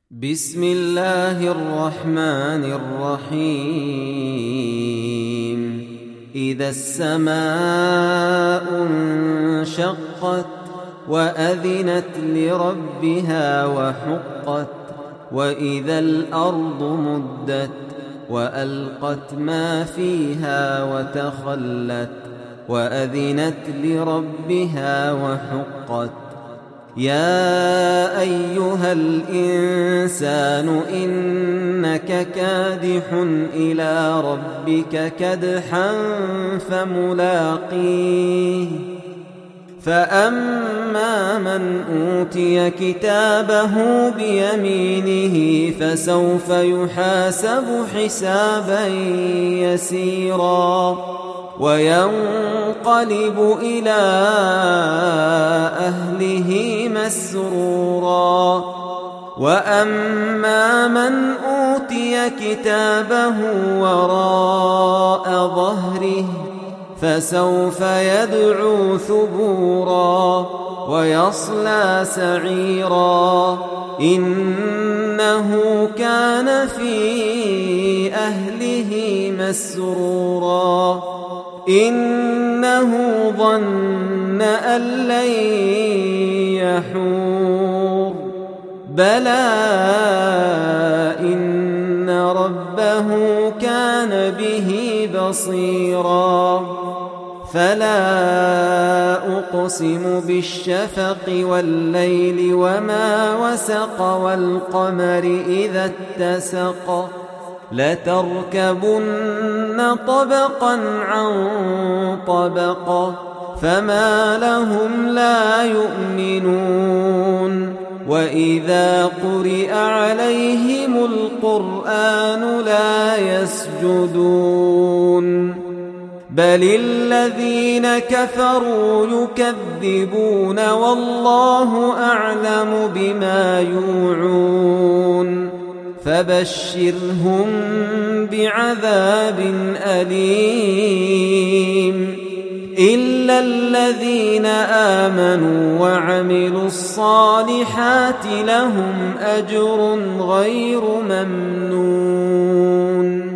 بسم الله الرحمن الرحيم إذا السماء انشقت وأذنت لربها وحقت وإذا الأرض مدت وألقت ما فيها وتخلت وأذنت لربها وحقت يا أيها الإنسان إنك كادح إلى ربك كدحا فملاقيه فأما من أوتي كتابه بيمينه فسوف يحاسب حسابا يسيرا وينقلب إلى أهله مسرورا وأما من أوتي كتابه وراء ظهره فسوف يدعو ثبورا ويصلى سعيرا إنه كان في أهله مسرورا إنه ظن أن لن يحور بلى إن ربه كان به بصيرا فلا أقسم بالشفق والليل وما وسق والقمر إذا اتسق لتركبن طبقا عن طبق فما لهم لا يؤمنون وإذا قرئ عليهم القرآن لا يسجدون بل الذين كفروا يكذبون والله أعلم بما يوعون فبشرهم بعذاب أليم إلا الذين آمنوا وعملوا الصالحات لهم أجر غير ممنون